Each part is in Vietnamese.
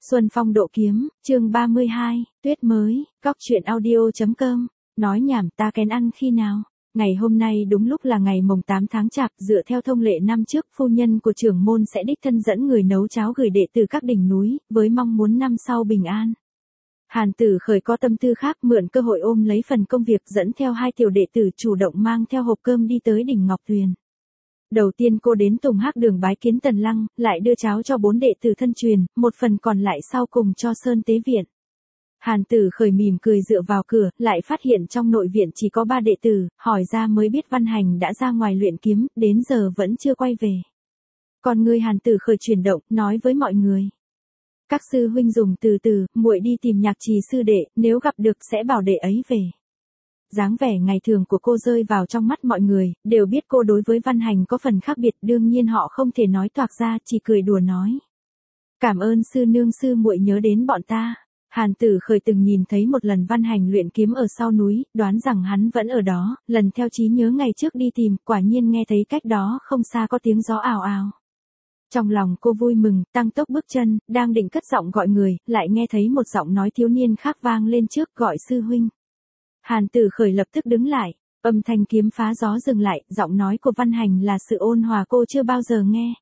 Xuân Phong độ kiếm, chương 32, tuyết mới, góc truyện audio.com, nói nhảm ta kén ăn khi nào. Ngày hôm nay đúng lúc là ngày mồng 8 tháng Chạp, dựa theo thông lệ năm trước, phu nhân của trưởng môn sẽ đích thân dẫn người nấu cháo gửi đệ từ các đỉnh núi, với mong muốn năm sau bình an. Hàn Tử Khởi có tâm tư khác, mượn cơ hội ôm lấy phần công việc, dẫn theo hai tiểu đệ tử chủ động mang theo hộp cơm đi tới đỉnh Ngọc Tuyền. Đầu tiên cô đến Tùng Hác Đường bái kiến Tần Lăng, lại đưa cháo cho 4 đệ tử thân truyền, một phần còn lại sau cùng cho Sơn Tế Viện. Hàn Tử Khởi mỉm cười dựa vào cửa, lại phát hiện trong nội viện chỉ có 3 đệ tử, hỏi ra mới biết Văn Hành đã ra ngoài luyện kiếm, đến giờ vẫn chưa quay về. Còn người Hàn Tử Khởi chuyển động, nói với mọi người. Các sư huynh dùng từ từ, muội đi tìm Nhạc Trì sư đệ, nếu gặp được sẽ bảo đệ ấy về. Dáng vẻ ngày thường của cô rơi vào trong mắt mọi người, đều biết cô đối với Văn Hành có phần khác biệt, đương nhiên họ không thể nói toạc ra, chỉ cười đùa nói. Cảm ơn sư nương sư muội nhớ đến bọn ta. Hàn Tử Khởi từng nhìn thấy một lần Văn Hành luyện kiếm ở sau núi, đoán rằng hắn vẫn ở đó, lần theo trí nhớ ngày trước đi tìm, quả nhiên nghe thấy cách đó không xa có tiếng gió ào ào. Trong lòng cô vui mừng, tăng tốc bước chân, đang định cất giọng gọi người, lại nghe thấy một giọng nói thiếu niên khác vang lên trước, gọi sư huynh. Hàn Tử Khởi lập tức đứng lại, âm thanh kiếm phá gió dừng lại, giọng nói của Văn Hành là sự ôn hòa cô chưa bao giờ nghe.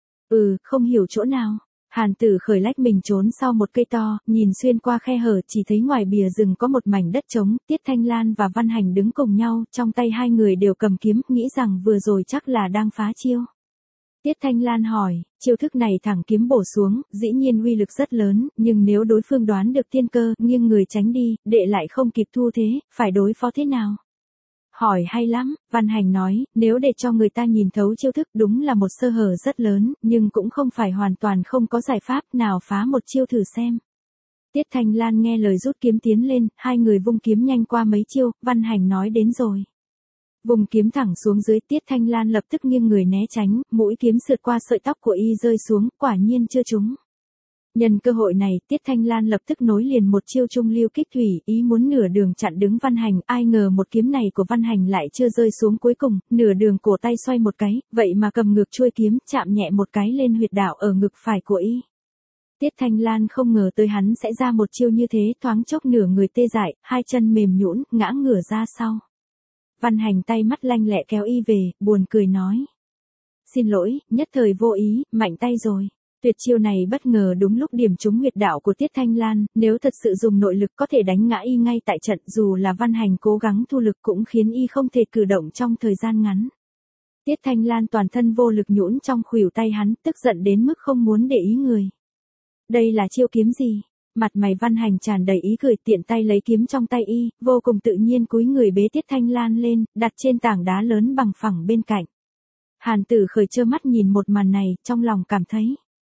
Không hiểu chỗ nào. Hàn Tử Khởi lách mình trốn sau một cây to, nhìn xuyên qua khe hở, chỉ thấy ngoài bìa rừng có một mảnh đất trống, Tiết Thanh Lan và Văn Hành đứng cùng nhau, trong tay hai người đều cầm kiếm, nghĩ rằng vừa rồi chắc là đang phá chiêu. Tiết Thanh Lan hỏi, chiêu thức này thẳng kiếm bổ xuống, dĩ nhiên uy lực rất lớn, nhưng nếu đối phương đoán được tiên cơ, nghiêng người tránh đi, đệ lại không kịp thu thế, phải đối phó thế nào? Hỏi hay lắm, Văn Hành nói, nếu để cho người ta nhìn thấu chiêu thức đúng là một sơ hở rất lớn, nhưng cũng không phải hoàn toàn không có giải pháp, nào phá một chiêu thử xem. Tiết Thanh Lan nghe lời rút kiếm tiến lên, hai người vung kiếm nhanh qua mấy chiêu, Văn Hành nói đến rồi. Vùng kiếm thẳng xuống dưới, Tiết Thanh Lan lập tức nghiêng người né tránh, mũi kiếm sượt qua sợi tóc của y rơi xuống, quả nhiên chưa trúng. Nhân cơ hội này, Tiết Thanh Lan lập tức nối liền một chiêu trung lưu kích thủy, ý muốn nửa đường chặn đứng Văn Hành, ai ngờ một kiếm này của Văn Hành lại chưa rơi xuống cuối cùng, nửa đường cổ tay xoay một cái, vậy mà cầm ngược chuôi kiếm, chạm nhẹ một cái lên huyệt đạo ở ngực phải của y. Tiết Thanh Lan không ngờ tới hắn sẽ ra một chiêu như thế, thoáng chốc nửa người tê dại, hai chân mềm nhũn, ngã ngửa ra sau. Văn Hành tay mắt lanh lẹ kéo y về, buồn cười nói. Xin lỗi, nhất thời vô ý, mạnh tay rồi. Tuyệt chiêu này bất ngờ đúng lúc điểm trúng huyệt đạo của Tiết Thanh Lan, nếu thật sự dùng nội lực có thể đánh ngã y ngay tại trận, dù là Văn Hành cố gắng thu lực cũng khiến y không thể cử động trong thời gian ngắn. Tiết Thanh Lan toàn thân vô lực nhũn trong khuỷu tay hắn, tức giận đến mức không muốn để ý người. Đây là chiêu kiếm gì? Mặt mày Văn Hành tràn đầy ý cười, tiện tay lấy kiếm trong tay y, vô cùng tự nhiên cúi người bế Tiết Thanh Lan lên, đặt trên tảng đá lớn bằng phẳng bên cạnh. Hàn Tử Khởi trơ mắt nhìn một màn này, trong lòng cảm thấy.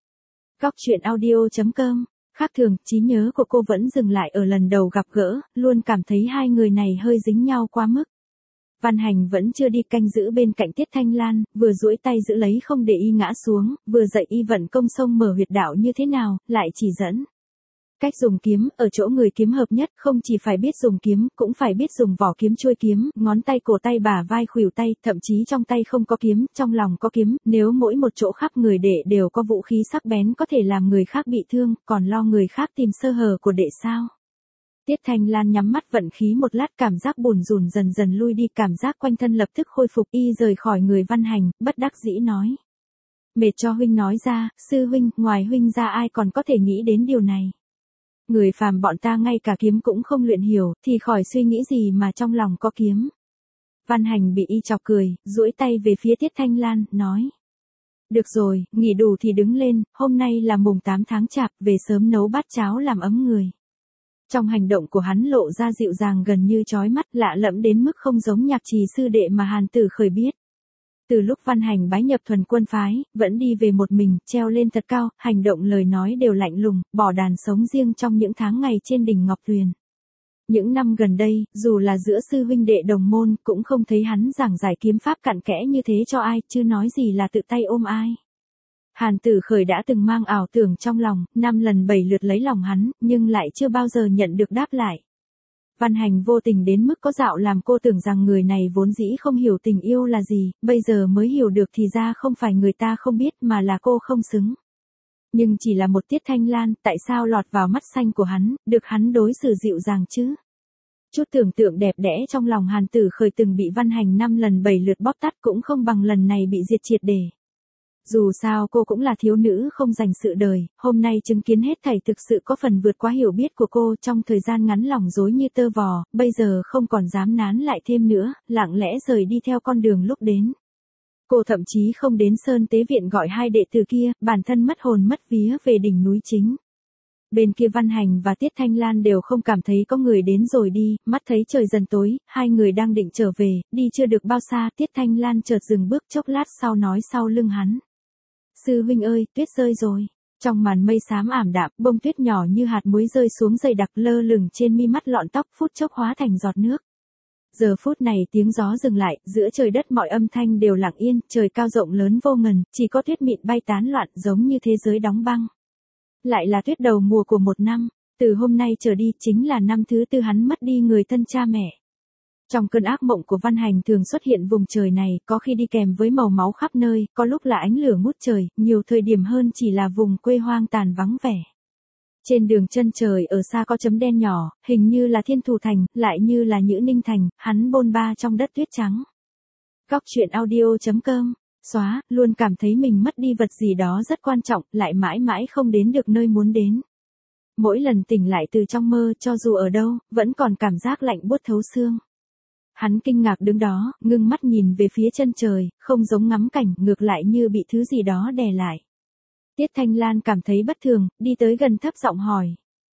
Góc truyện audio.com, khác thường, trí nhớ của cô vẫn dừng lại ở lần đầu gặp gỡ, luôn cảm thấy hai người này hơi dính nhau quá mức. Văn Hành vẫn chưa đi, canh giữ bên cạnh Tiết Thanh Lan, vừa duỗi tay giữ lấy không để y ngã xuống, vừa dạy y vận công xông mở huyệt đạo như thế nào, lại chỉ dẫn. Cách dùng kiếm, ở chỗ người kiếm hợp nhất, không chỉ phải biết dùng kiếm, cũng phải biết dùng vỏ kiếm, chuôi kiếm, ngón tay, cổ tay, bả vai, khuỷu tay, thậm chí trong tay không có kiếm, trong lòng có kiếm, nếu mỗi một chỗ khắp người đệ đều có vũ khí sắc bén có thể làm người khác bị thương, còn lo người khác tìm sơ hở của đệ sao? Tiết Thanh Lan nhắm mắt vận khí một lát, cảm giác bùn rùn dần dần lui đi, cảm giác quanh thân lập tức khôi phục, y rời khỏi người Văn Hành, bất đắc dĩ nói. Mệt cho huynh nói ra, sư huynh, ngoài huynh ra ai còn có thể nghĩ đến điều này. Người phàm bọn ta ngay cả kiếm cũng không luyện hiểu, thì khỏi suy nghĩ gì mà trong lòng có kiếm. Văn Hành bị y chọc cười, duỗi tay về phía Tiết Thanh Lan, nói. Được rồi, nghỉ đủ thì đứng lên, hôm nay là mùng 8 tháng Chạp, về sớm nấu bát cháo làm ấm người. Trong hành động của hắn lộ ra dịu dàng gần như chói mắt, lạ lẫm đến mức không giống Nhạc Trì sư đệ mà Hàn Tử Khởi biết. Từ lúc Văn Hành bái nhập Thuần Quân phái, vẫn đi về một mình, treo lên thật cao, hành động lời nói đều lạnh lùng, bỏ đàn sống riêng trong những tháng ngày trên đỉnh Ngọc Tuyền. Những năm gần đây, dù là giữa sư huynh đệ đồng môn, cũng không thấy hắn giảng giải kiếm pháp cặn kẽ như thế cho ai, chứ nói gì là tự tay ôm ai. Hàn Tử Khởi đã từng mang ảo tưởng trong lòng, 5 lần 7 lượt lấy lòng hắn, nhưng lại chưa bao giờ nhận được đáp lại. Văn Hành vô tình đến mức có dạo làm cô tưởng rằng người này vốn dĩ không hiểu tình yêu là gì, bây giờ mới hiểu được thì ra không phải người ta không biết mà là cô không xứng. Nhưng chỉ là một Tiết Thanh Lan, tại sao lọt vào mắt xanh của hắn, được hắn đối xử dịu dàng chứ? Chút tưởng tượng đẹp đẽ trong lòng Hàn Tử Khởi từng bị Văn Hành 5 lần 7 lượt bóp tắt cũng không bằng lần này bị diệt triệt để. Dù sao cô cũng là thiếu nữ không dành sự đời, hôm nay chứng kiến hết thảy thực sự có phần vượt quá hiểu biết của cô, trong thời gian ngắn lòng rối như tơ vò, bây giờ không còn dám nán lại thêm nữa, lặng lẽ rời đi theo con đường lúc đến. Cô thậm chí không đến Sơn Tế Viện gọi hai đệ tử kia, bản thân mất hồn mất vía về đỉnh núi chính. Bên kia Văn Hành và Tiết Thanh Lan đều không cảm thấy có người đến rồi đi, mắt thấy trời dần tối, hai người đang định trở về, đi chưa được bao xa, Tiết Thanh Lan chợt dừng bước chốc lát sau nói sau lưng hắn. Sư huynh ơi, tuyết rơi rồi. Trong màn mây xám ảm đạm, bông tuyết nhỏ như hạt muối rơi xuống dày đặc lơ lửng trên mi mắt lọn tóc phút chốc hóa thành giọt nước. Giờ phút này tiếng gió dừng lại, giữa trời đất mọi âm thanh đều lặng yên, trời cao rộng lớn vô ngần, chỉ có tuyết mịn bay tán loạn giống như thế giới đóng băng. Lại là tuyết đầu mùa của một năm, từ hôm nay trở đi chính là năm thứ tư hắn mất đi người thân cha mẹ. Trong cơn ác mộng của Văn Hành thường xuất hiện vùng trời này, có khi đi kèm với màu máu khắp nơi, có lúc là ánh lửa ngút trời, nhiều thời điểm hơn chỉ là vùng quê hoang tàn vắng vẻ. Trên đường chân trời ở xa có chấm đen nhỏ, hình như là Thiên Thủ Thành, lại như là Nhữ Ninh Thành, hắn bôn ba trong đất tuyết trắng. Góc truyện audio.com, xóa, luôn cảm thấy mình mất đi vật gì đó rất quan trọng, lại mãi mãi không đến được nơi muốn đến. Mỗi lần tỉnh lại từ trong mơ, cho dù ở đâu, vẫn còn cảm giác lạnh buốt thấu xương. Hắn kinh ngạc đứng đó, ngưng mắt nhìn về phía chân trời, không giống ngắm cảnh, ngược lại như bị thứ gì đó đè lại. Tiết Thanh Lan cảm thấy bất thường, đi tới gần thấp giọng hỏi.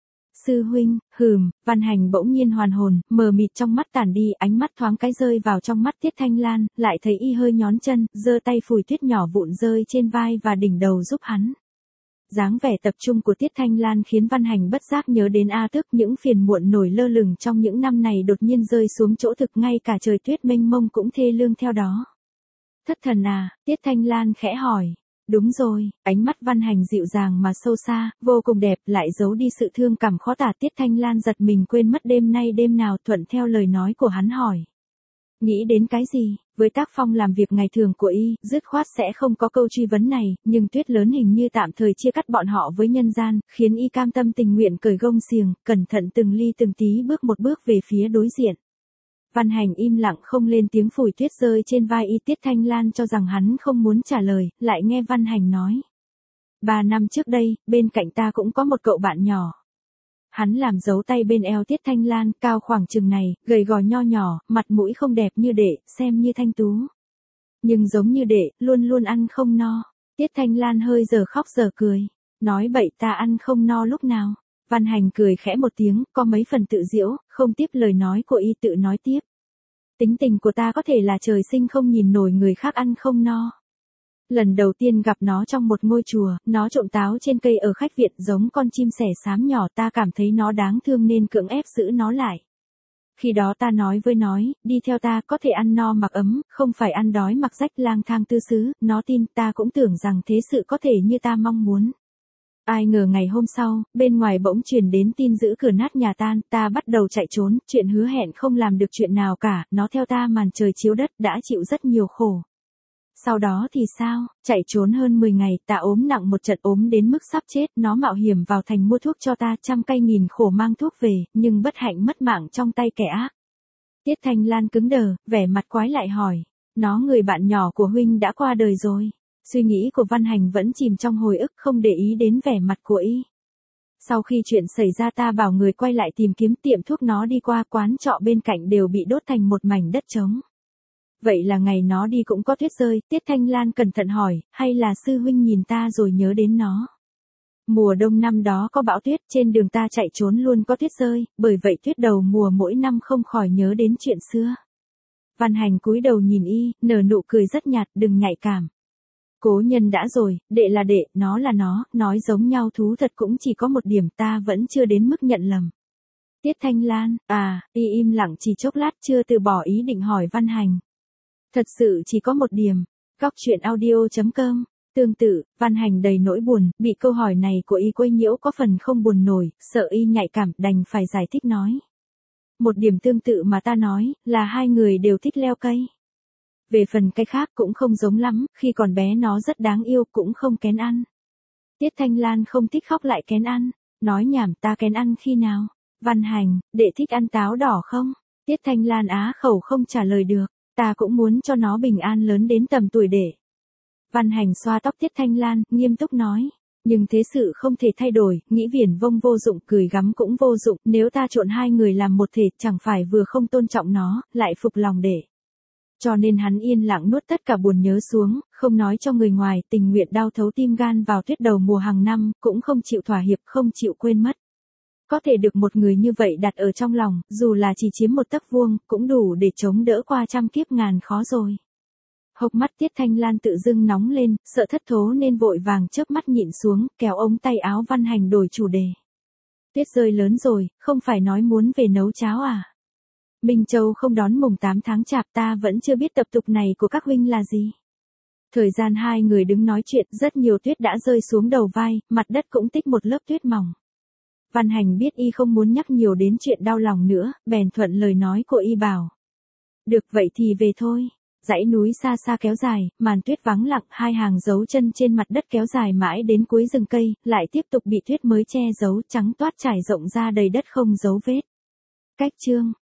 Sư huynh, Văn Hành bỗng nhiên hoàn hồn, mờ mịt trong mắt tản đi, ánh mắt thoáng cái rơi vào trong mắt Tiết Thanh Lan, lại thấy y hơi nhón chân, giơ tay phủi tuyết nhỏ vụn rơi trên vai và đỉnh đầu giúp hắn. Dáng vẻ tập trung của Tiết Thanh Lan khiến Văn Hành bất giác nhớ đến A Tước, những phiền muộn nổi lơ lửng trong những năm này đột nhiên rơi xuống chỗ thực, ngay cả trời tuyết mênh mông cũng thê lương theo đó. Thất thần à, Tiết Thanh Lan khẽ hỏi. Đúng rồi, ánh mắt Văn Hành dịu dàng mà sâu xa, vô cùng đẹp, lại giấu đi sự thương cảm khó tả. Tiết Thanh Lan giật mình quên mất đêm nay đêm nào, thuận theo lời nói của hắn hỏi. Nghĩ đến cái gì? Với tác phong làm việc ngày thường của y, dứt khoát sẽ không có câu truy vấn này, nhưng tuyết lớn hình như tạm thời chia cắt bọn họ với nhân gian, khiến y cam tâm tình nguyện cởi gông xiềng, cẩn thận từng ly từng tí bước một bước về phía đối diện. Văn Hành im lặng không lên tiếng phủi tuyết rơi trên vai y. Tiết Thanh Lan cho rằng hắn không muốn trả lời, lại nghe Văn Hành nói. 3 năm trước đây, bên cạnh ta cũng có một cậu bạn nhỏ. Hắn làm dấu tay bên eo Tiết Thanh Lan, cao khoảng chừng này, gầy gò nho nhỏ, mặt mũi không đẹp như đệ, xem như thanh tú. Nhưng giống như đệ, luôn luôn ăn không no. Tiết Thanh Lan hơi giờ khóc giờ cười. Nói bậy, ta ăn không no lúc nào. Văn Hành cười khẽ một tiếng, có mấy phần tự giễu, không tiếp lời nói của y, tự nói tiếp. Tính tình của ta có thể là trời sinh không nhìn nổi người khác ăn không no. Lần đầu tiên gặp nó trong một ngôi chùa, nó trộm táo trên cây ở khách viện giống con chim sẻ xám nhỏ, ta cảm thấy nó đáng thương nên cưỡng ép giữ nó lại. Khi đó ta nói với nó, đi theo ta có thể ăn no mặc ấm, không phải ăn đói mặc rách lang thang tư xứ, nó tin, ta cũng tưởng rằng thế sự có thể như ta mong muốn. Ai ngờ ngày hôm sau, bên ngoài bỗng truyền đến tin giữ cửa nát nhà tan, ta bắt đầu chạy trốn, chuyện hứa hẹn không làm được chuyện nào cả, nó theo ta màn trời chiếu đất, đã chịu rất nhiều khổ. Sau đó thì sao, chạy trốn hơn 10 ngày, ta ốm nặng một trận, ốm đến mức sắp chết, nó mạo hiểm vào thành mua thuốc cho ta, trăm cây nghìn khổ mang thuốc về, nhưng bất hạnh mất mạng trong tay kẻ ác. Tiết Thanh Lan cứng đờ, vẻ mặt quái lại hỏi, nó người bạn nhỏ của huynh đã qua đời rồi. Suy nghĩ của Văn Hành vẫn chìm trong hồi ức, không để ý đến vẻ mặt của y. Sau khi chuyện xảy ra ta bảo người quay lại tìm kiếm tiệm thuốc nó đi qua, quán trọ bên cạnh đều bị đốt thành một mảnh đất trống. Vậy là ngày nó đi cũng có tuyết rơi. Tiết Thanh Lan cẩn thận hỏi, hay là sư huynh nhìn ta rồi nhớ đến nó? Mùa đông năm đó có bão tuyết, trên đường ta chạy trốn luôn có tuyết rơi, bởi vậy tuyết đầu mùa mỗi năm không khỏi nhớ đến chuyện xưa. Văn Hành cúi đầu nhìn y, nở nụ cười rất nhạt, đừng nhạy cảm. Cố nhân đã rồi, đệ là đệ, nó là nó, nói giống nhau thú thật cũng chỉ có một điểm, ta vẫn chưa đến mức nhận lầm. Tiết Thanh Lan, y im lặng chỉ chốc lát chưa từ bỏ ý định hỏi Văn Hành. Thật sự chỉ có một điểm. Góc truyện audio.com. Tương tự, Văn Hành đầy nỗi buồn, bị câu hỏi này của y quấy nhiễu có phần không buồn nổi, sợ y nhạy cảm, đành phải giải thích nói. Một điểm tương tự mà ta nói, là hai người đều thích leo cây. Về phần cái khác cũng không giống lắm, khi còn bé nó rất đáng yêu, cũng không kén ăn. Tiết Thanh Lan không thích khóc lại kén ăn. Nói nhảm, ta kén ăn khi nào? Văn Hành, đệ thích ăn táo đỏ không? Tiết Thanh Lan á khẩu không trả lời được. Ta cũng muốn cho nó bình an lớn đến tầm tuổi đệ. Văn Hành xoa tóc Tiết Thanh Lan, nghiêm túc nói. Nhưng thế sự không thể thay đổi, nghĩ viển vông vô dụng, cười gắm cũng vô dụng, nếu ta trộn hai người làm một thể, chẳng phải vừa không tôn trọng nó, lại phục lòng đệ. Cho nên hắn yên lặng nuốt tất cả buồn nhớ xuống, không nói cho người ngoài, tình nguyện đau thấu tim gan vào tuyết đầu mùa hàng năm, cũng không chịu thỏa hiệp, không chịu quên mất. Có thể được một người như vậy đặt ở trong lòng, dù là chỉ chiếm một tấc vuông, cũng đủ để chống đỡ qua trăm kiếp ngàn khó rồi. Hốc mắt Tiết Thanh Lan tự dưng nóng lên, sợ thất thố nên vội vàng chớp mắt nhịn xuống, kéo ống tay áo Văn Hành đổi chủ đề. Tuyết rơi lớn rồi, không phải nói muốn về nấu cháo à? Minh Châu không đón mùng 8 tháng chạp, ta vẫn chưa biết tập tục này của các huynh là gì. Thời gian hai người đứng nói chuyện, rất nhiều tuyết đã rơi xuống đầu vai, mặt đất cũng tích một lớp tuyết mỏng. Văn Hành biết y không muốn nhắc nhiều đến chuyện đau lòng nữa, bèn thuận lời nói của y bảo. Được vậy thì về thôi. Dãy núi xa xa kéo dài, màn tuyết vắng lặng, hai hàng dấu chân trên mặt đất kéo dài mãi đến cuối rừng cây, lại tiếp tục bị tuyết mới che giấu, trắng toát trải rộng ra đầy đất không dấu vết. Cách chương